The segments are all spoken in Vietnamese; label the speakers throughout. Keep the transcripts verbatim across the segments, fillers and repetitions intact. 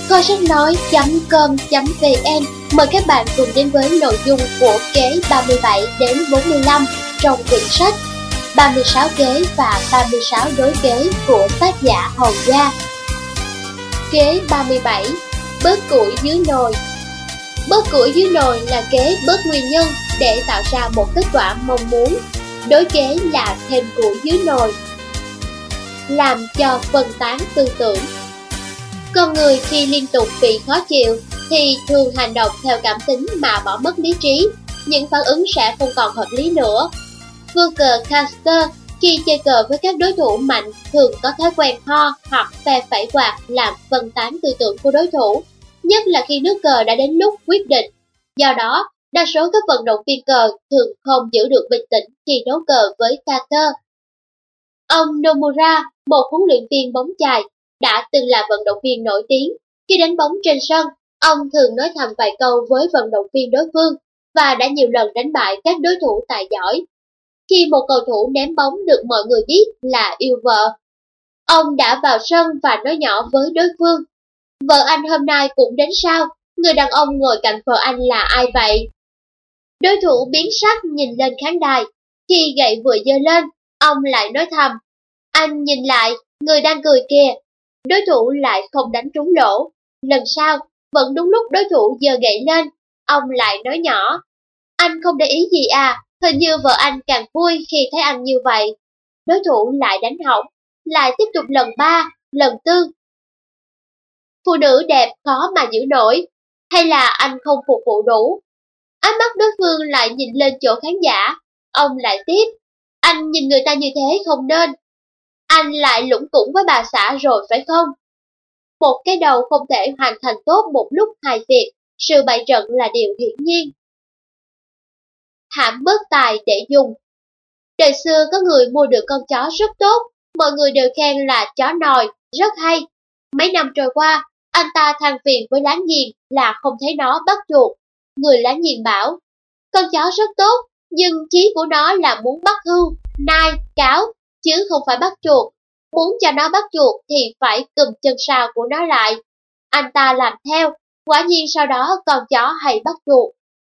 Speaker 1: Kho sách nói.com.vn mời các bạn cùng đến với nội dung của kế ba mươi bảy đến bốn mươi lăm trong quyển sách ba mươi sáu kế và ba mươi sáu đối kế của tác giả Hầu Gia. Kế ba mươi bảy. Bớt củi dưới nồi. Bớt củi dưới nồi là kế bớt nguyên nhân để tạo ra một kết quả mong muốn. Đối kế là thêm củi dưới nồi. Làm cho phân tán tư tưởng. Con người khi liên tục bị khó chịu thì thường hành động theo cảm tính mà bỏ mất lý trí, những phản ứng sẽ không còn hợp lý nữa. Vua cờ caster khi chơi cờ với các đối thủ mạnh thường có thói quen ho hoặc phe phẩy quạt làm phân tán tư tưởng của đối thủ, nhất là khi nước cờ đã đến lúc quyết định. Do đó, đa số các vận động viên cờ thường không giữ được bình tĩnh khi đấu cờ với caster. Ông Nomura, một huấn luyện viên bóng chày, đã từng là vận động viên nổi tiếng. Khi đánh bóng trên sân, ông thường nói thầm vài câu với vận động viên đối phương và đã nhiều lần đánh bại các đối thủ tài giỏi. Khi một cầu thủ ném bóng được mọi người biết là yêu vợ, ông đã vào sân và nói nhỏ với đối phương: "Vợ anh hôm nay cũng đến sao? Người đàn ông ngồi cạnh vợ anh là ai vậy?" Đối thủ biến sắc nhìn lên khán đài. Khi gậy vừa giơ lên, ông lại nói thầm: "Anh nhìn lại, người đang cười kìa." Đối thủ lại không đánh trúng lỗ. Lần sau, vẫn đúng lúc đối thủ giơ gậy lên, ông lại nói nhỏ: "Anh không để ý gì à, hình như vợ anh càng vui khi thấy anh như vậy." Đối thủ lại đánh hỏng, lại tiếp tục lần ba, lần tư. Phụ nữ đẹp khó mà giữ nổi, hay là anh không phục vụ đủ? Ánh mắt đối phương lại nhìn lên chỗ khán giả, ông lại tiếp: "Anh nhìn người ta như thế không nên. Anh lại lủng củng với bà xã rồi phải không?" Một cái đầu không thể hoàn thành tốt một lúc hai việc, sự bày trận là điều hiển nhiên. Hãm bớt tài để dùng. Đời xưa có người mua được con chó rất tốt, mọi người đều khen là chó nòi, rất hay. Mấy năm trôi qua, anh ta than phiền với láng giềng là không thấy nó bắt chuột. Người láng giềng bảo: "Con chó rất tốt, nhưng chí của nó là muốn bắt hươu, nai, cáo, chứ không phải bắt chuột. Muốn cho nó bắt chuột thì phải cùm chân sau của nó lại." Anh ta làm theo, quả nhiên sau đó con chó hay bắt chuột.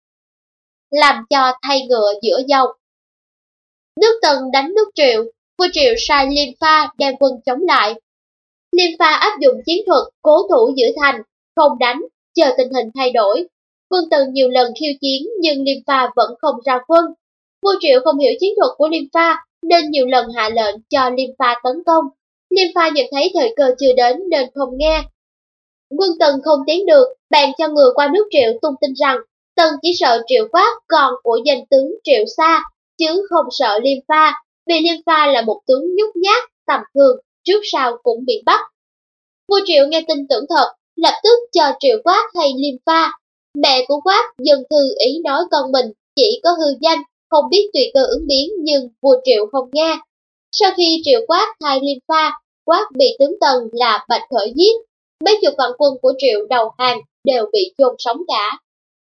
Speaker 1: Làm cho thay ngựa giữa dòng. Nước Tần đánh nước Triệu, vua Triệu sai Liêm Pha đem quân chống lại. Liêm Pha áp dụng chiến thuật cố thủ giữ thành, không đánh, chờ tình hình thay đổi. Quân Tần nhiều lần khiêu chiến nhưng Liêm Pha vẫn không ra quân. Vua Triệu không hiểu chiến thuật của Liêm Pha nên nhiều lần hạ lệnh cho Liêm Pha tấn công. Liêm Pha nhận thấy thời cơ chưa đến nên không nghe. Quân Tần không tiến được, bèn cho người qua nước Triệu tung tin rằng Tần chỉ sợ Triệu Quát con của danh tướng Triệu Sa, chứ không sợ Liêm Pha, vì Liêm Pha là một tướng nhút nhát, tầm thường, trước sau cũng bị bắt. Vua Triệu nghe tin tưởng thật, lập tức cho Triệu Quát thay Liêm Pha. Mẹ của Quát dâng thư ý nói con mình chỉ có hư danh, không biết tùy cơ ứng biến, nhưng vua Triệu không nghe. Sau khi Triệu Quát thay Liêm Pha, Quát bị tướng Tần là Bạch Khởi giết. Mấy chục vạn quân của Triệu đầu hàng đều bị chôn sống cả.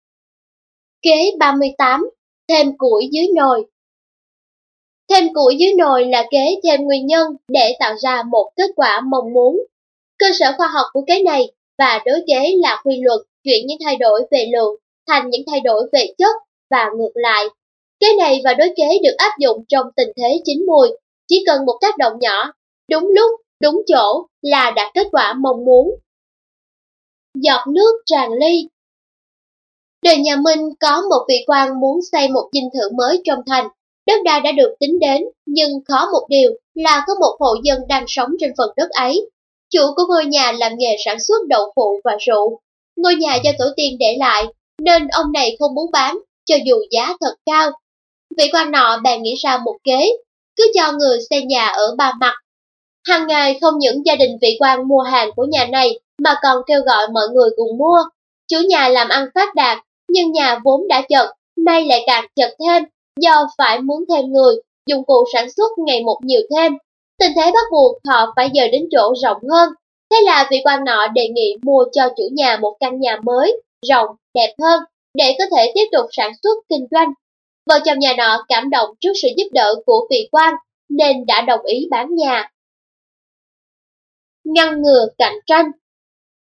Speaker 1: Kế ba mươi tám. Thêm củi dưới nồi. Thêm củi dưới nồi là kế thêm nguyên nhân để tạo ra một kết quả mong muốn. Cơ sở khoa học của kế này và đối kế là quy luật chuyển những thay đổi về lượng thành những thay đổi về chất và ngược lại. Kế này và đối kế được áp dụng trong tình thế chín mùi, chỉ cần một tác động nhỏ, đúng lúc, đúng chỗ là đạt kết quả mong muốn. Giọt nước tràn ly. Đời nhà Minh có một vị quan muốn xây một dinh thự mới trong thành. Đất đai đã được tính đến, nhưng khó một điều là có một hộ dân đang sống trên phần đất ấy. Chủ của ngôi nhà làm nghề sản xuất đậu phụ và rượu. Ngôi nhà do tổ tiên để lại, nên ông này không muốn bán, cho dù giá thật cao. Vị quan nọ bèn nghĩ ra một kế, cứ cho người xây nhà ở ba mặt. Hàng ngày không những gia đình vị quan mua hàng của nhà này, mà còn kêu gọi mọi người cùng mua. Chủ nhà làm ăn phát đạt, nhưng nhà vốn đã chật, nay lại càng chật thêm, do phải muốn thêm người, dụng cụ sản xuất ngày một nhiều thêm. Tình thế bắt buộc họ phải dời đến chỗ rộng hơn. Thế là vị quan nọ đề nghị mua cho chủ nhà một căn nhà mới, rộng, đẹp hơn, để có thể tiếp tục sản xuất kinh doanh. Vợ chồng nhà nọ cảm động trước sự giúp đỡ của vị quan, nên đã đồng ý bán nhà. Ngăn ngừa cạnh tranh.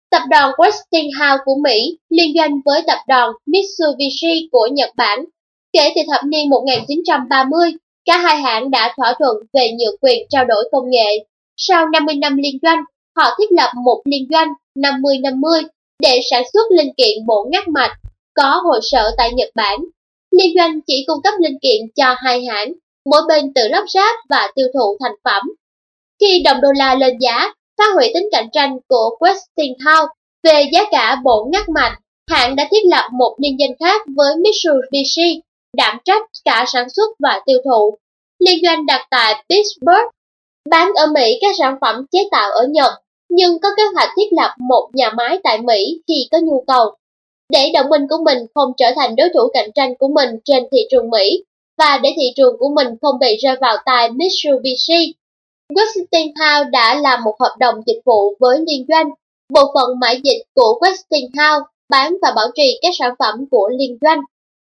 Speaker 1: Tập đoàn Westinghouse của Mỹ liên doanh với tập đoàn Mitsubishi của Nhật Bản. Kể từ thập niên một nghìn chín trăm ba mươi, cả hai hãng đã thỏa thuận về nhượng quyền trao đổi công nghệ. Sau năm mươi năm liên doanh, họ thiết lập một liên doanh năm mươi năm mươi để sản xuất linh kiện bộ ngắt mạch, có hội sở tại Nhật Bản. Liên doanh chỉ cung cấp linh kiện cho hai hãng, mỗi bên tự lắp ráp và tiêu thụ thành phẩm. Khi đồng đô la lên giá, phá hủy tính cạnh tranh của Westinghouse về giá cả bộ ngắt mạch, hãng đã thiết lập một liên doanh khác với Mitsubishi, đảm trách cả sản xuất và tiêu thụ. Liên doanh đặt tại Pittsburgh, bán ở Mỹ các sản phẩm chế tạo ở Nhật, nhưng có kế hoạch thiết lập một nhà máy tại Mỹ khi có nhu cầu. Để đồng minh của mình không trở thành đối thủ cạnh tranh của mình trên thị trường Mỹ, và để thị trường của mình không bị rơi vào tay Mitsubishi, Westinghouse đã làm một hợp đồng dịch vụ với liên doanh, bộ phận mại dịch của Westinghouse bán và bảo trì các sản phẩm của liên doanh.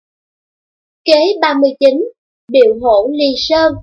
Speaker 1: Kế ba mươi chín. Điệu hổ ly sơn.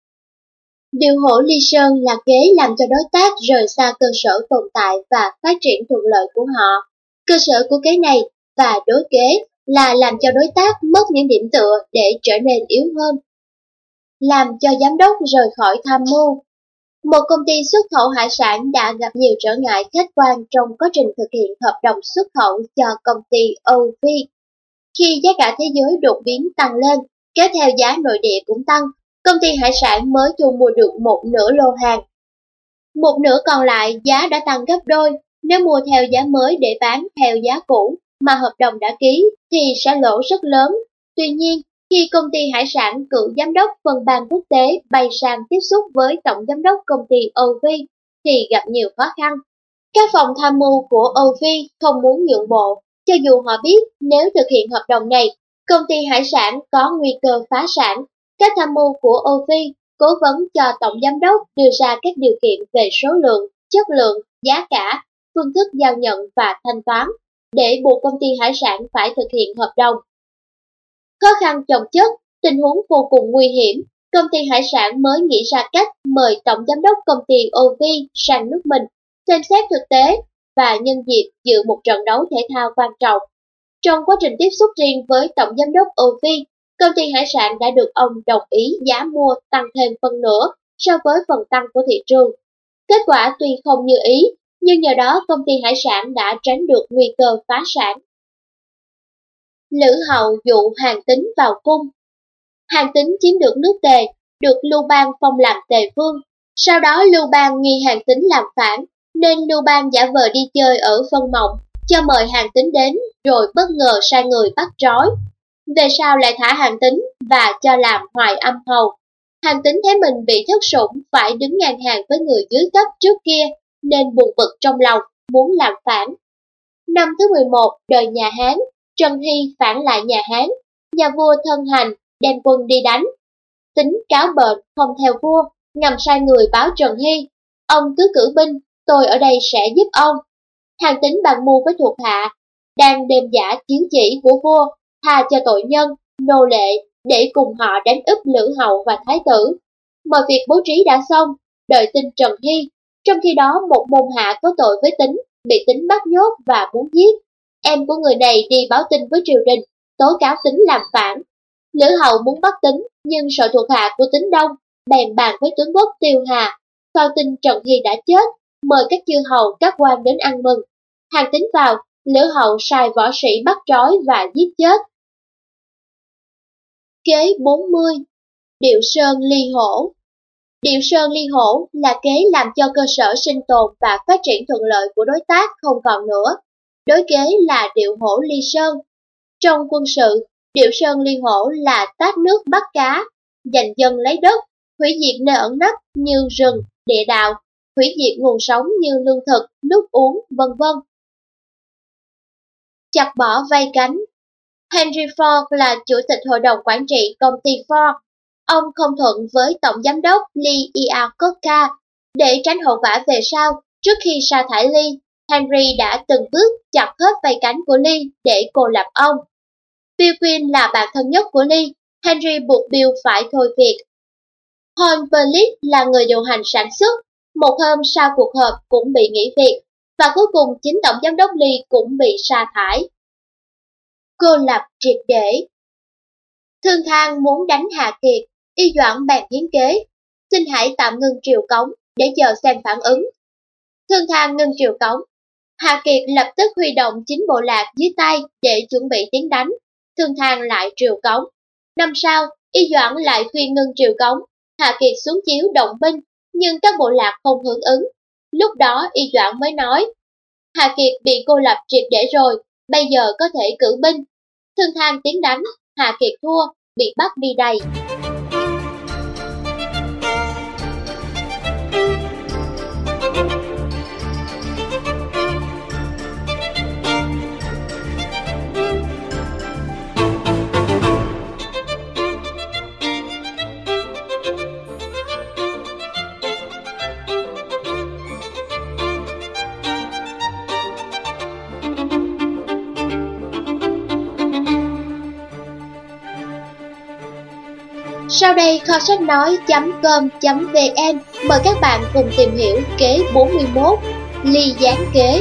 Speaker 1: Điệu hổ ly sơn là kế làm cho đối tác rời xa cơ sở tồn tại và phát triển thuận lợi của họ. Cơ sở của kế này và đối kế là làm cho đối tác mất những điểm tựa để trở nên yếu hơn. Làm cho giám đốc rời khỏi tham mưu. Một công ty xuất khẩu hải sản đã gặp nhiều trở ngại khách quan trong quá trình thực hiện hợp đồng xuất khẩu cho công ty o vê. Khi giá cả thế giới đột biến tăng lên, kéo theo giá nội địa cũng tăng, công ty hải sản mới thu mua được một nửa lô hàng. Một nửa còn lại giá đã tăng gấp đôi, nếu mua theo giá mới để bán theo giá cũ mà hợp đồng đã ký thì sẽ lỗ rất lớn. Tuy nhiên, khi công ty hải sản cử giám đốc phân ban quốc tế bay sang tiếp xúc với tổng giám đốc công ty o vê thì gặp nhiều khó khăn. Các phòng tham mưu của o vê không muốn nhượng bộ, cho dù họ biết nếu thực hiện hợp đồng này, công ty hải sản có nguy cơ phá sản. Các tham mưu của o vê cố vấn cho tổng giám đốc đưa ra các điều kiện về số lượng, chất lượng, giá cả, phương thức giao nhận và thanh toán, để buộc công ty hải sản phải thực hiện hợp đồng. Khó khăn chồng chất, tình huống vô cùng nguy hiểm, công ty hải sản mới nghĩ ra cách mời tổng giám đốc công ty o vê sang nước mình, xem xét thực tế và nhân dịp dự một trận đấu thể thao quan trọng. Trong quá trình tiếp xúc riêng với tổng giám đốc o vê, công ty hải sản đã được ông đồng ý giá mua tăng thêm phân nửa so với phần tăng của thị trường. Kết quả tuy không như ý, nhưng nhờ đó công ty hải sản đã tránh được nguy cơ phá sản. Lữ Hậu dụ Hàn Tín vào cung. Hàn Tín chiếm được nước Tề, được Lưu Bang phong làm Tề vương. Sau đó Lưu Bang nghi Hàn Tín làm phản, nên Lưu Bang giả vờ đi chơi ở Vân Mộng, cho mời Hàn Tín đến, rồi bất ngờ sai người bắt trói. Về sau lại thả Hàn Tín và cho làm Hoài Âm hầu. Hàn Tín thấy mình bị thất sủng, phải đứng ngang hàng với người dưới cấp trước kia, nên buồn bực trong lòng, muốn làm phản. Năm thứ mười một đời nhà Hán, Trần Hy phản lại nhà Hán, nhà vua thân hành, đem quân đi đánh. Tín cáo bệnh không theo vua, ngầm sai người báo Trần Hy, ông cứ cử binh, tôi ở đây sẽ giúp ông. Hàn Tín bàn mưu với thuộc hạ, đang đêm giả chiếu chỉ của vua, tha cho tội nhân, nô lệ, để cùng họ đánh úp Lữ Hậu và Thái tử. Mọi việc bố trí đã xong, đợi tin Trần Hy. Trong khi đó một môn hạ có tội với Tín, bị Tín bắt nhốt và muốn giết. Em của người này đi báo tin với triều đình, tố cáo Tín làm phản. Lữ Hậu muốn bắt Tín, nhưng sợ thuộc hạ của Tín đông, bèn bàn với tướng quốc Tiêu Hà, phao tin Trần Hy đã chết, mời các chư hầu các quan đến ăn mừng. Hàn Tín vào, Lữ Hậu sai võ sĩ bắt trói và giết chết. Kế bốn mươi. Điệu sơn ly hổ. Điệu sơn ly hổ là kế làm cho cơ sở sinh tồn và phát triển thuận lợi của đối tác không còn nữa. Đối kế là điệu hổ ly sơn. Trong quân sự, điệu sơn ly hổ là tát nước bắt cá, giành dân lấy đất, hủy diệt nơi ẩn nấp như rừng, địa đạo, hủy diệt nguồn sống như lương thực, nước uống, vân vân. Chặt bỏ vây cánh. Henry Ford là chủ tịch hội đồng quản trị công ty Ford. Ông không thuận với tổng giám đốc Lee Iacocca. Để tránh hậu quả về sau, trước khi sa thải Lee, Henry đã từng bước chặt hết vây cánh của Lee để cô lập ông. Bill Quinn là bạn thân nhất của Lee, Henry buộc Bill phải thôi việc. Horn Berlick là người điều hành sản xuất, một hôm sau cuộc họp cũng bị nghỉ việc. và cuối cùng chính tổng giám đốc Ly cũng bị sa thải. Cô lập triệt để. Thương Thang muốn đánh Hà Kiệt, Y Doãn bàn hiến kế, xin hãy tạm ngưng triều cống để chờ xem phản ứng. Thương Thang ngưng triều cống, Hà Kiệt lập tức huy động chín bộ lạc dưới tay để chuẩn bị tiến đánh. Thương Thang lại triều cống. Năm sau, Y Doãn lại khuyên ngưng triều cống, Hà Kiệt xuống chiếu động binh, nhưng các bộ lạc không hưởng ứng. Lúc đó Y Doãn mới nói, Hà Kiệt bị cô lập triệt để rồi, bây giờ có thể cử binh. Thương Thang tiến đánh, Hà Kiệt thua, bị bắt đi đày. Sau đây kho sách nói.com.vn mời các bạn cùng tìm hiểu kế bốn mươi mốt, ly gián kế.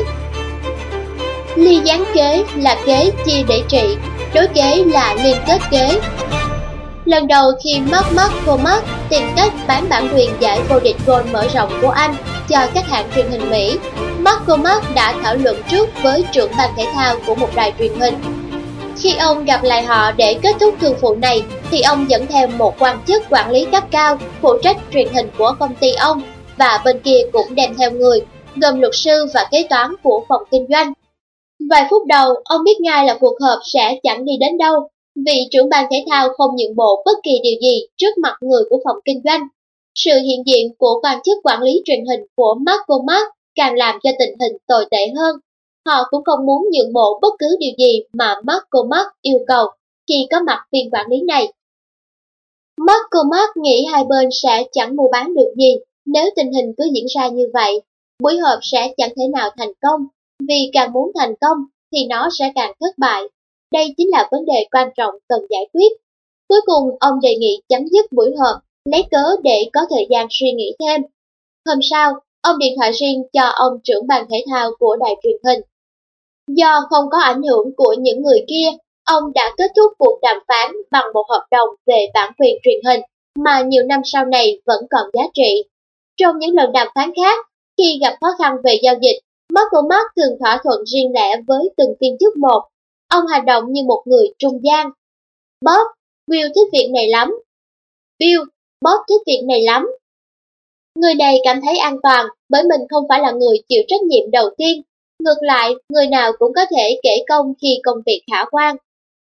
Speaker 1: Ly gián kế là kế chia để trị, đối kế là liên kết kế. Lần đầu khi Mark McCormack tìm cách bán bản quyền giải vô địch Gold mở rộng của anh cho các hãng truyền hình Mỹ, McCormack đã thảo luận trước với trưởng ban thể thao của một đài truyền hình. Khi ông gặp lại họ để kết thúc thương vụ này, thì ông dẫn theo một quan chức quản lý cấp cao phụ trách truyền hình của công ty ông, và bên kia cũng đem theo người, gồm luật sư và kế toán của phòng kinh doanh. Vài phút đầu, ông biết ngay là cuộc họp sẽ chẳng đi đến đâu, vì trưởng ban thể thao không nhượng bộ bất kỳ điều gì trước mặt người của phòng kinh doanh. Sự hiện diện của quan chức quản lý truyền hình của McCormack càng làm cho tình hình tồi tệ hơn. Họ cũng không muốn nhượng bộ bất cứ điều gì mà McCormack yêu cầu khi có mặt viên quản lý này. McCormack nghĩ hai bên sẽ chẳng mua bán được gì nếu tình hình cứ diễn ra như vậy. Buổi họp sẽ chẳng thể nào thành công, vì càng muốn thành công thì nó sẽ càng thất bại. Đây chính là vấn đề quan trọng cần giải quyết. Cuối cùng, ông đề nghị chấm dứt buổi họp, lấy cớ để có thời gian suy nghĩ thêm. Hôm sau, ông điện thoại riêng cho ông trưởng ban thể thao của đài truyền hình. Do không có ảnh hưởng của những người kia, ông đã kết thúc cuộc đàm phán bằng một hợp đồng về bản quyền truyền hình mà nhiều năm sau này vẫn còn giá trị. Trong những lần đàm phán khác, khi gặp khó khăn về giao dịch, McCormack thường thỏa thuận riêng lẻ với từng viên chức một. Ông hành động như một người trung gian. Bob, Will thích việc này lắm. Bill, Bob thích việc này lắm. Người này cảm thấy an toàn bởi mình không phải là người chịu trách nhiệm đầu tiên. Ngược lại, người nào cũng có thể kể công khi công việc khả quan.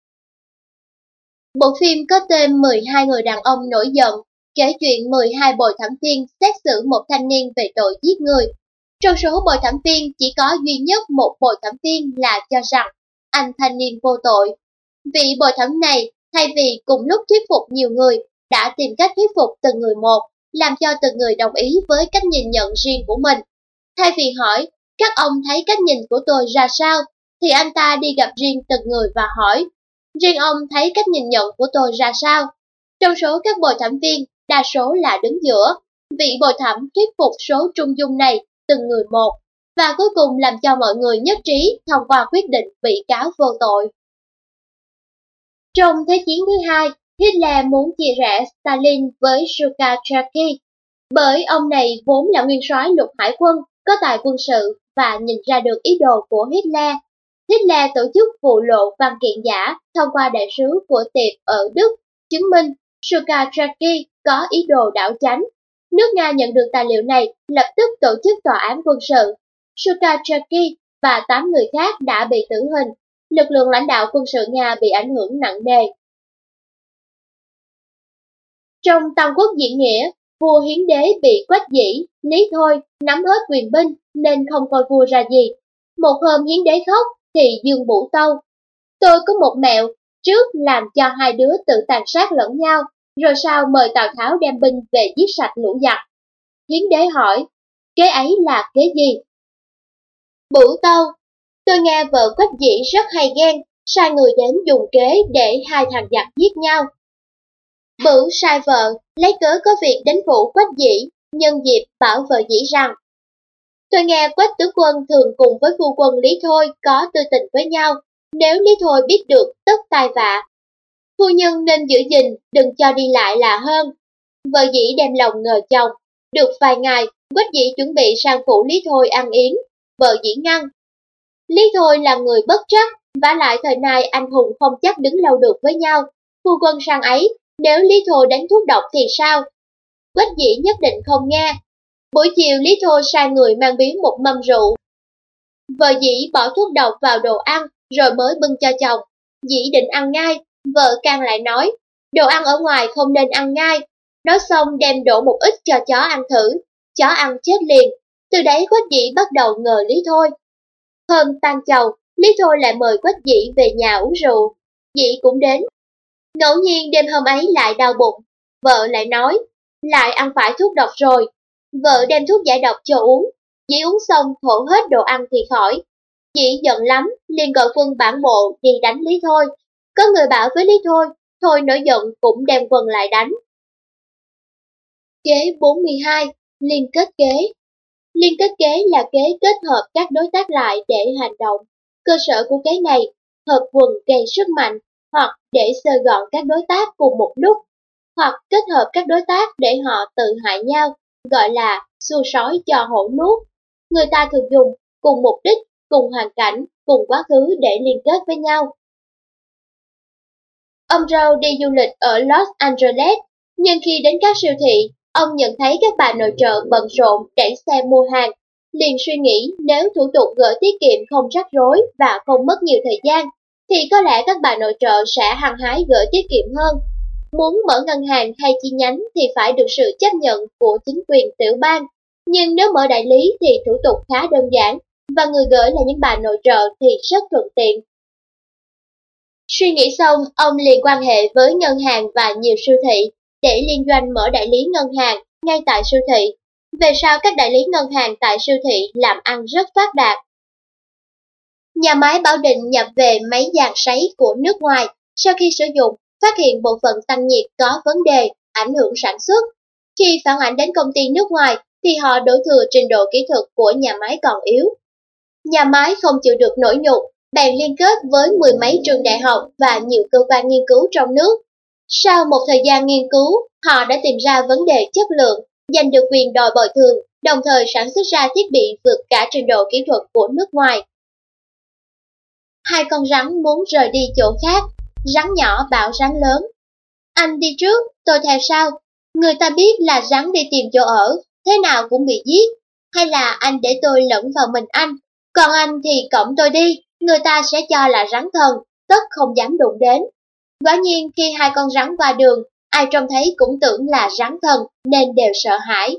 Speaker 1: Bộ phim có tên mười hai người đàn ông nổi giận, kể chuyện mười hai bồi thẩm viên xét xử một thanh niên về tội giết người. Trong số bồi thẩm viên chỉ có duy nhất một bồi thẩm viên là cho rằng anh thanh niên vô tội. Vị bồi thẩm này, thay vì cùng lúc thuyết phục nhiều người, đã tìm cách thuyết phục từng người một, làm cho từng người đồng ý với cách nhìn nhận riêng của mình. Thay vì hỏi, các ông thấy cách nhìn của tôi ra sao, thì anh ta đi gặp riêng từng người và hỏi, riêng ông thấy cách nhìn nhận của tôi ra sao. Trong số các bồi thẩm viên, đa số là đứng giữa. Vị bồi thẩm thuyết phục số trung dung này từng người một, và cuối cùng làm cho mọi người nhất trí thông qua quyết định bị cáo vô tội. Trong Thế chiến thứ hai, Hitler muốn chia rẽ Stalin với Shukatsky, bởi ông này vốn là nguyên soái lục hải quân, có tài quân sự và nhìn ra được ý đồ của Hitler. Hitler tổ chức vụ lộ văn kiện giả thông qua đại sứ của Tiệp ở Đức, chứng minh Shukatsky có ý đồ đảo chánh. Nước Nga nhận được tài liệu này, lập tức tổ chức tòa án quân sự. Shukatsky và tám người khác đã bị tử hình. Lực lượng lãnh đạo quân sự Nga bị ảnh hưởng nặng nề. Trong Tam Quốc diễn nghĩa, vua Hiến Đế bị Quách Dĩ, Lý Thôi nắm hết quyền binh nên không coi vua ra gì. Một hôm Hiến Đế khóc thì Dương Bủ tâu: tôi có một mẹo, trước làm cho hai đứa tự tàn sát lẫn nhau, rồi sau mời Tào Tháo đem binh về giết sạch lũ giặc. Hiến Đế hỏi, kế ấy là kế gì? Bủ tâu, tôi nghe vợ Quách Dĩ rất hay ghen, sai người đến dùng kế để hai thằng giặc giết nhau. Bửu sai vợ, lấy cớ có việc đến phủ Quách Dĩ, nhân dịp bảo vợ Dĩ rằng, Tôi nghe Quách tướng quân thường cùng với phu quân Lý Thôi có tư tình với nhau, nếu Lý Thôi biết được tất tai vạ. Phu nhân nên giữ gìn, đừng cho đi lại là hơn. Vợ dĩ đem lòng ngờ chồng, được vài ngày, Quách dĩ chuẩn bị sang phủ Lý Thôi ăn yến, vợ dĩ ngăn. Lý Thôi là người bất trắc, vả lại thời nay anh hùng không chắc đứng lâu được với nhau. Phu quân sang ấy, nếu Lý Thôi đánh thuốc độc thì sao? Quách dĩ nhất định không nghe. Buổi chiều Lý Thôi sai người mang biếu một mâm rượu. Vợ dĩ bỏ thuốc độc vào đồ ăn, rồi mới bưng cho chồng. Dĩ định ăn ngay, vợ can lại nói, đồ ăn ở ngoài không nên ăn ngay. Nói xong đem đổ một ít cho chó ăn thử, chó ăn chết liền. Từ đấy Quách dĩ bắt đầu ngờ Lý Thôi. Hôm tan chầu, Lý Thôi lại mời Quách dĩ về nhà uống rượu. Dĩ cũng đến. Ngẫu nhiên đêm hôm ấy lại đau bụng. Vợ lại nói, lại ăn phải thuốc độc rồi. Vợ đem thuốc giải độc cho uống. Dĩ uống xong thổ hết đồ ăn thì khỏi. Dĩ giận lắm, liền gọi quân bản bộ đi đánh Lý Thôi. Có người bảo với Lý Thôi, Thôi nổi giận cũng đem quân lại đánh. Kế bốn mươi hai. Liên kết kế. Liên kết kế là kế kết hợp các đối tác lại để hành động. Cơ sở của kế này, hợp quần gây sức mạnh, hoặc để xơ gọn các đối tác cùng một lúc, hoặc kết hợp các đối tác để họ tự hại nhau, gọi là xua sói cho hổ nuốt. Người ta thường dùng cùng mục đích, cùng hoàn cảnh, cùng quá khứ để liên kết với nhau. Ông Rowe đi du lịch ở Los Angeles, nhưng khi đến các siêu thị, ông nhận thấy các bà nội trợ bận rộn đẩy xe mua hàng. Liền suy nghĩ nếu thủ tục gửi tiết kiệm không rắc rối và không mất nhiều thời gian, thì có lẽ các bà nội trợ sẽ hăng hái gửi tiết kiệm hơn. Muốn mở ngân hàng hay chi nhánh thì phải được sự chấp nhận của chính quyền tiểu bang. Nhưng nếu mở đại lý thì thủ tục khá đơn giản, và người gửi là những bà nội trợ thì rất thuận tiện. Suy nghĩ xong, ông liền quan hệ với ngân hàng và nhiều siêu thị, để liên doanh mở đại lý ngân hàng ngay tại siêu thị. Về sau các đại lý ngân hàng tại siêu thị làm ăn rất phát đạt. Nhà máy Bảo Định nhập về máy dàn sấy của nước ngoài, sau khi sử dụng, phát hiện bộ phận tăng nhiệt có vấn đề, ảnh hưởng sản xuất. Khi phản ảnh đến công ty nước ngoài, thì họ đổ thừa trình độ kỹ thuật của nhà máy còn yếu. Nhà máy không chịu được nỗi nhục, bèn liên kết với mười mấy trường đại học và nhiều cơ quan nghiên cứu trong nước. Sau một thời gian nghiên cứu, họ đã tìm ra vấn đề chất lượng, giành được quyền đòi bồi thường, đồng thời sản xuất ra thiết bị vượt cả trình độ kỹ thuật của nước ngoài. Hai con rắn muốn rời đi chỗ khác, rắn nhỏ bảo rắn lớn. Anh đi trước, tôi theo sau. Người ta biết là rắn đi tìm chỗ ở, thế nào cũng bị giết. Hay là anh để tôi lẫn vào mình anh, còn anh thì cõng tôi đi, người ta sẽ cho là rắn thần, tất không dám đụng đến. Quả nhiên khi hai con rắn qua đường, ai trông thấy cũng tưởng là rắn thần nên đều sợ hãi.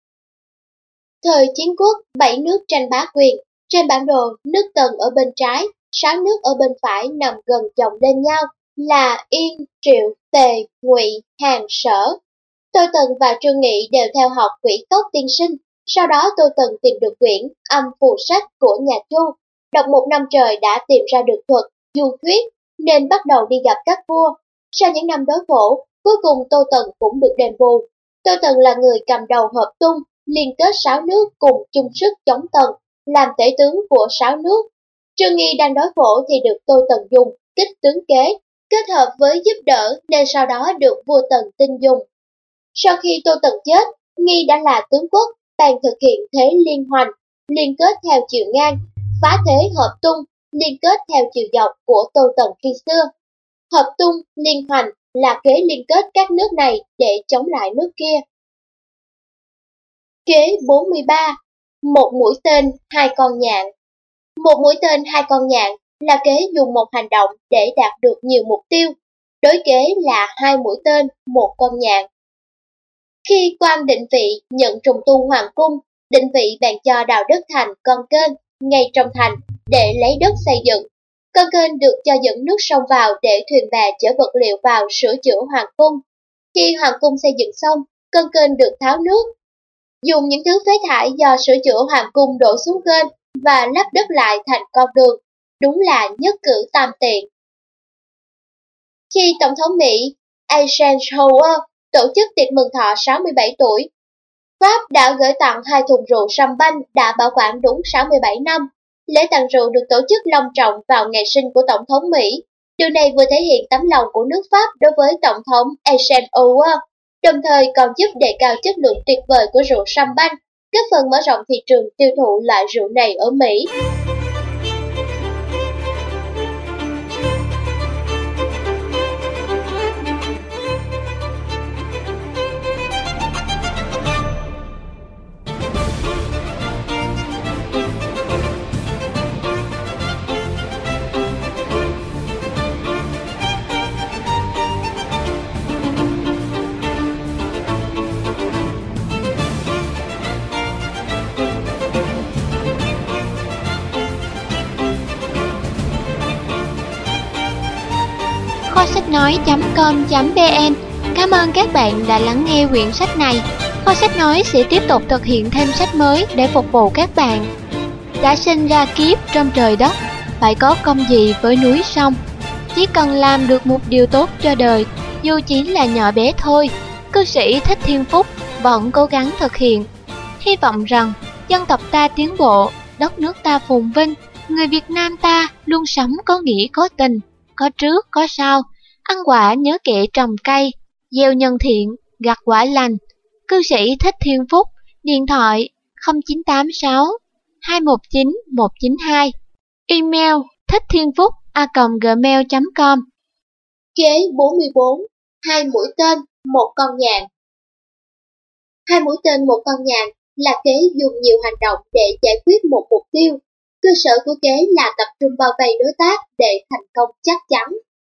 Speaker 1: Thời chiến quốc, bảy nước tranh bá quyền. Trên bản đồ, nước Tần ở bên trái, sáu nước ở bên phải nằm gần chồng lên nhau là Yên, Triệu, Tề, Ngụy, Hàn, Sở. Tô Tần và Trương Nghị đều theo học Quỷ Cốc tiên sinh. Sau đó Tô Tần tìm được quyển Âm Phù Sách của nhà Chu. Đọc một năm trời đã tìm ra được thuật du thuyết, nên bắt đầu đi gặp các vua. Sau những năm đối khổ, cuối cùng Tô Tần cũng được đền bù. Tô Tần là người cầm đầu hợp tung, liên kết sáu nước cùng chung sức chống Tần, làm tể tướng của sáu nước. Trương Nghi đang đói khổ thì được Tô Tần dùng kích tướng kế, kết hợp với giúp đỡ nên sau đó được vua Tần tin dùng. Sau khi Tô Tần chết, Nghi đã là tướng quốc, bèn thực hiện thế liên hoành, liên kết theo chiều ngang, phá thế hợp tung, liên kết theo chiều dọc của Tô Tần khi xưa. Hợp tung, liên hoành là kế liên kết các nước này để chống lại nước kia. Kế bốn mươi ba. Một mũi tên, hai con nhạn. Một mũi tên, hai con nhạn là kế dùng một hành động để đạt được nhiều mục tiêu. Đối kế là hai mũi tên, một con nhạn. Khi quan Định Vị nhận trùng tu hoàng cung, Định Vị bèn cho đào đất thành con kênh ngay trong thành để lấy đất xây dựng. Con kênh được cho dẫn nước sông vào để thuyền bè chở vật liệu vào sửa chữa hoàng cung. Khi hoàng cung xây dựng xong, con kênh được tháo nước. Dùng những thứ phế thải do sửa chữa hoàng cung đổ xuống kênh và lấp đất lại thành con đường. Đúng là nhất cử tam tiện. Khi Tổng thống Mỹ Eisenhower tổ chức tiệc mừng thọ sáu mươi bảy tuổi, Pháp đã gửi tặng hai thùng rượu champagne đã bảo quản đúng sáu mươi bảy năm. Lễ tặng rượu được tổ chức long trọng vào ngày sinh của Tổng thống Mỹ. Điều này vừa thể hiện tấm lòng của nước Pháp đối với Tổng thống Eisenhower, đồng thời còn giúp đề cao chất lượng tuyệt vời của rượu champagne, góp phần mở rộng thị trường tiêu thụ loại rượu này ở Mỹ.
Speaker 2: Kho sách nói chấm com chấm vn. Cảm ơn các bạn đã lắng nghe quyển sách này. Kho sách nói sẽ tiếp tục thực hiện thêm sách mới để phục vụ các bạn. Đã sinh ra kiếp trong trời đất, phải có công gì với núi sông. Chỉ cần làm được một điều tốt cho đời, dù chỉ là nhỏ bé thôi, cư sĩ Thích Thiên Phúc vẫn cố gắng thực hiện. Hy vọng rằng dân tộc ta tiến bộ, đất nước ta phồn vinh, người Việt Nam ta luôn sống có nghĩa có tình, có trước có sau, ăn quả nhớ kẻ trồng cây, gieo nhân thiện, gặt quả lành. Cư sĩ Thích Thiên Phúc, điện thoại không chín tám sáu hai một chín một chín hai, email thích thiên phúc a còng gmail chấm com.
Speaker 1: Kế bốn mươi bốn. Hai mũi tên, một con nhạn. Hai mũi tên một con nhạn là kế dùng nhiều hành động để giải quyết một mục tiêu. Cơ sở của kế là tập trung bao vây đối tác để thành công chắc chắn.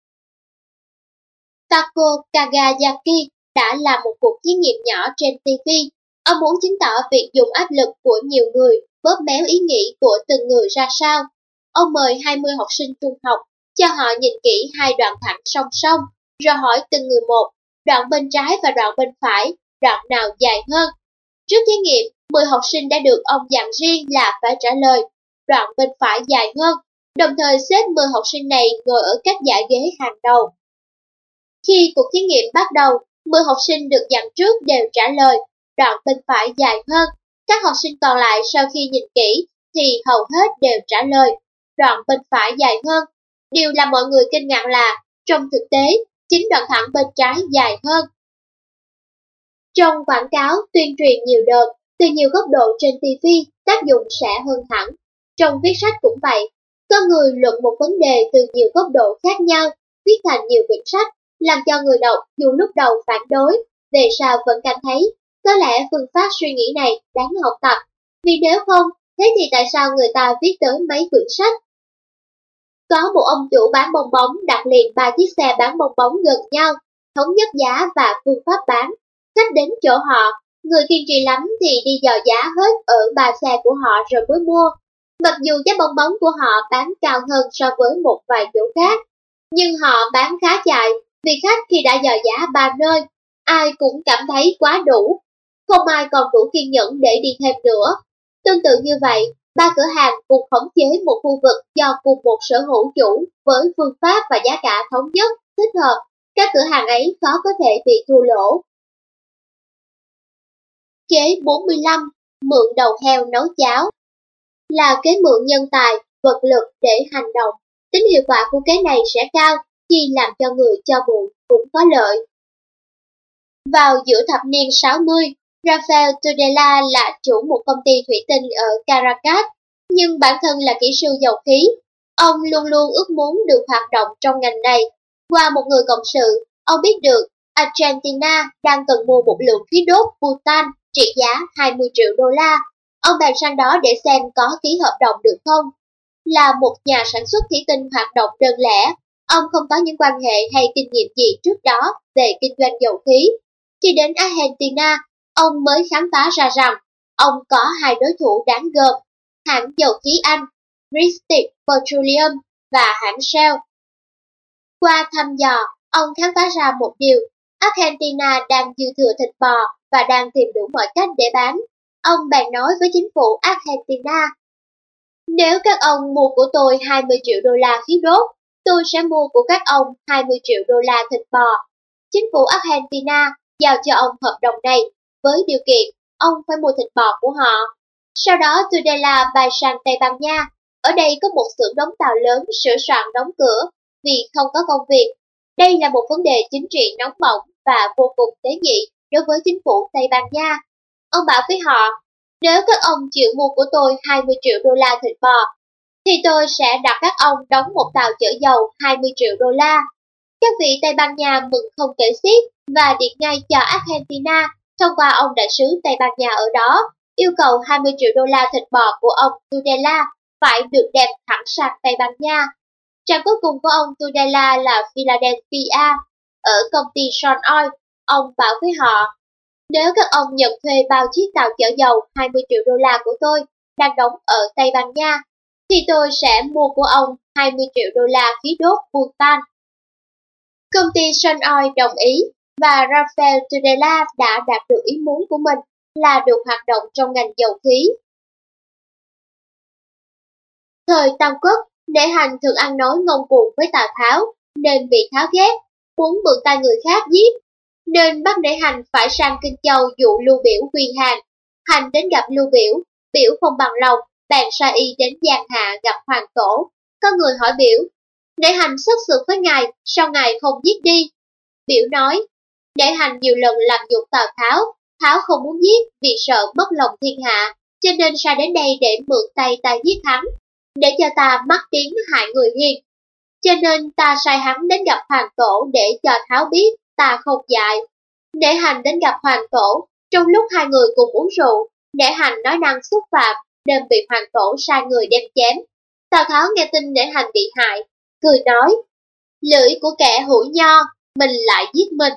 Speaker 1: Tako Kagayaki đã làm một cuộc thí nghiệm nhỏ trên ti vi. Ông muốn chứng tỏ việc dùng áp lực của nhiều người bóp méo ý nghĩ của từng người ra sao. Ông mời hai mươi học sinh trung học, cho họ nhìn kỹ hai đoạn thẳng song song, rồi hỏi từng người một, đoạn bên trái và đoạn bên phải, đoạn nào dài hơn. Trước thí nghiệm, mười học sinh đã được ông dặn riêng là phải trả lời, đoạn bên phải dài hơn, đồng thời xếp mười học sinh này ngồi ở các dãy ghế hàng đầu. Khi cuộc thí nghiệm bắt đầu, mười học sinh được dặn trước đều trả lời, đoạn bên phải dài hơn. Các học sinh còn lại sau khi nhìn kỹ thì hầu hết đều trả lời, đoạn bên phải dài hơn. Điều làm mọi người kinh ngạc là, trong thực tế, chính đoạn thẳng bên trái dài hơn. Trong quảng cáo tuyên truyền nhiều đợt, từ nhiều góc độ trên ti vi, tác dụng sẽ hơn hẳn. Trong viết sách cũng vậy, có người luận một vấn đề từ nhiều góc độ khác nhau, viết thành nhiều quyển sách, làm cho người đọc dù lúc đầu phản đối, về sau vẫn cảm thấy có lẽ phương pháp suy nghĩ này đáng học tập. Vì nếu không, thế thì tại sao người ta viết tới mấy quyển sách? Có một ông chủ bán bong bóng đặt liền ba chiếc xe bán bong bóng gần nhau, thống nhất giá và phương pháp bán. Khách đến chỗ họ, người kiên trì lắm thì đi dò giá hết ở ba xe của họ rồi mới mua. Mặc dù giá bong bóng của họ bán cao hơn so với một vài chỗ khác, nhưng họ bán khá chạy vì khách khi đã dò giá ba nơi, ai cũng cảm thấy quá đủ. Không ai còn đủ kiên nhẫn để đi thêm nữa. Tương tự như vậy, ba cửa hàng cùng khống chế một khu vực do cùng một sở hữu chủ với phương pháp và giá cả thống nhất, thích hợp, các cửa hàng ấy khó có thể bị thua lỗ. Kế bốn mươi lăm. Mượn đầu heo nấu cháo. Là kế mượn nhân tài, vật lực để hành động. Tính hiệu quả của kế này sẽ cao khi làm cho người cho bụi cũng có lợi. Vào giữa thập niên sáu mươi, Rafael Tudela là chủ một công ty thủy tinh ở Caracas, nhưng bản thân là kỹ sư dầu khí. Ông luôn luôn ước muốn được hoạt động trong ngành này. Qua một người cộng sự, ông biết được Argentina đang cần mua một lượng khí đốt butan trị giá hai mươi triệu đô la. Ông bàn sang đó để xem có ký hợp đồng được không. Là một nhà sản xuất thủy tinh hoạt động đơn lẻ, ông không có những quan hệ hay kinh nghiệm gì trước đó về kinh doanh dầu khí. Khi đến Argentina, ông mới khám phá ra rằng ông có hai đối thủ đáng gờm, hãng dầu khí Anh British Petroleum và hãng Shell. Qua thăm dò, ông khám phá ra một điều, Argentina đang dư thừa thịt bò và đang tìm đủ mọi cách để bán. Ông bàn nói với chính phủ Argentina, nếu các ông mua của tôi hai mươi triệu đô la khí đốt, tôi sẽ mua của các ông hai mươi triệu đô la thịt bò. Chính phủ Argentina giao cho ông hợp đồng này với điều kiện ông phải mua thịt bò của họ. Sau đó Tudela bay sang Tây Ban Nha. Ở đây có một xưởng đóng tàu lớn sửa soạn đóng cửa vì không có công việc. Đây là một vấn đề chính trị nóng bỏng và vô cùng tế nhị đối với chính phủ Tây Ban Nha. Ông bảo với họ, nếu các ông chịu mua của tôi hai mươi triệu đô la thịt bò, thì tôi sẽ đặt các ông đóng một tàu chở dầu hai mươi triệu đô la. Các vị Tây Ban Nha mừng không kể xiết và điện ngay cho Argentina thông qua ông đại sứ Tây Ban Nha ở đó, yêu cầu hai mươi triệu đô la thịt bò của ông Tudela phải được đem thẳng sang Tây Ban Nha. Trạm cuối cùng của ông Tudela là Philadelphia, ở công ty Sun Oil. Ông bảo với họ, nếu các ông nhận thuê bao chiếc tàu chở dầu hai mươi triệu đô la của tôi đang đóng ở Tây Ban Nha, thì tôi sẽ mua của ông hai mươi triệu đô la khí đốt butan. Công ty Sun Oil đồng ý và Rafael Tudela đã đạt được ý muốn của mình là được hoạt động trong ngành dầu khí. Thời Tam Quốc, Nể Hành thường ăn nói ngông cuồng với Tào Tháo nên bị Tháo ghét, muốn mượn tay người khác giết, nên bắt Nể Hành phải sang Kinh Châu dụ Lưu Biểu quy hàng. Hành đến gặp Lưu Biểu, Biểu không bằng lòng, bèn sai y đến Giang Hạ gặp Hoàng Tổ. Có người hỏi Biểu, Nể Hành xuất sượt với ngài, sao ngài không giết đi? Biểu nói, Nể Hành nhiều lần làm nhục Tào Tháo, Tháo không muốn giết vì sợ mất lòng thiên hạ, cho nên sai đến đây để mượn tay ta giết hắn, để cho ta mắc tiếng hại người hiền. Cho nên ta sai hắn đến gặp Hoàng Tổ để cho Tháo biết ta không dại. Nể Hành đến gặp Hoàng Tổ, trong lúc hai người cùng uống rượu, Nể Hành nói năng xúc phạm nên bị Hoàng Tổ sai người đem chém. Tào Tháo nghe tin Nể Hành bị hại, cười nói, lưỡi của kẻ hữu nho, mình lại giết mình.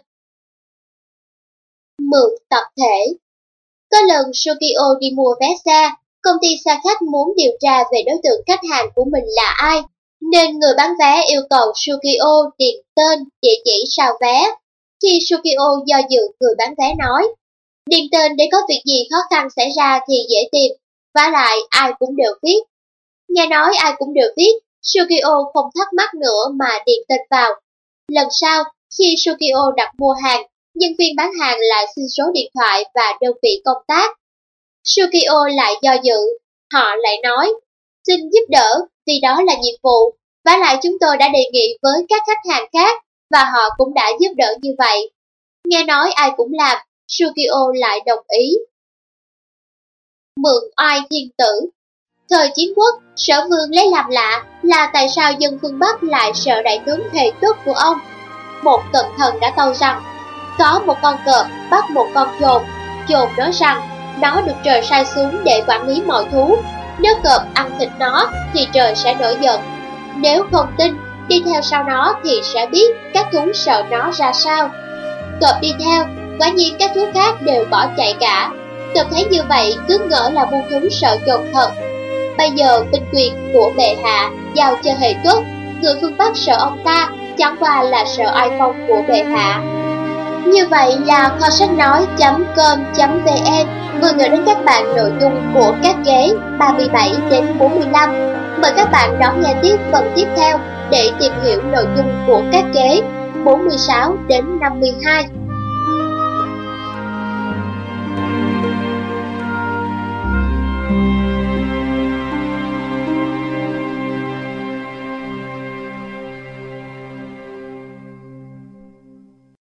Speaker 1: Mượn tập thể. Có lần Sukio đi mua vé xe, công ty xe khách muốn điều tra về đối tượng khách hàng của mình là ai, nên người bán vé yêu cầu Sukio điền tên, địa chỉ sao vé. Khi Sukio do dự, người bán vé nói, điền tên để có việc gì khó khăn xảy ra thì dễ tìm, vả lại ai cũng đều viết. Nghe nói ai cũng đều viết, Sukio không thắc mắc nữa mà điền tên vào. Lần sau, khi Sukio đặt mua hàng, nhân viên bán hàng lại xin số điện thoại và đơn vị công tác. Sukio lại do dự, họ lại nói, xin giúp đỡ vì đó là nhiệm vụ, vả lại chúng tôi đã đề nghị với các khách hàng khác và họ cũng đã giúp đỡ như vậy. Nghe nói ai cũng làm, Sukio lại đồng ý. Mượn oai thiên tử. Thời Chiến Quốc, Sở Vương lấy làm lạ là tại sao dân phương Bắc lại sợ đại tướng Thề Tuất của ông. Một cận thần đã tâu rằng, có một con cọp bắt một con chồn, chồn nói rằng nó được trời sai xuống để quản lý mọi thú. Nếu cọp ăn thịt nó thì trời sẽ nổi giận. Nếu không tin, đi theo sau nó thì sẽ biết các thú sợ nó ra sao. Cọp đi theo, quả nhiên các thú khác đều bỏ chạy cả. Cọp thấy như vậy cứ ngỡ là muôn thú sợ chồn thật. Bây giờ binh quyền của bệ hạ giao cho Hề Tuất, người phương Bắc sợ ông ta chẳng qua là sợ oai phong của bệ hạ. Như vậy là kho sách nói chấm com chấm vn vừa gửi đến các bạn nội dung của các kế ba mươi bảy đến bốn mươi lăm. Mời các bạn đón nghe tiếp phần tiếp theo để tìm hiểu nội dung của các kế bốn mươi sáu đến năm mươi hai.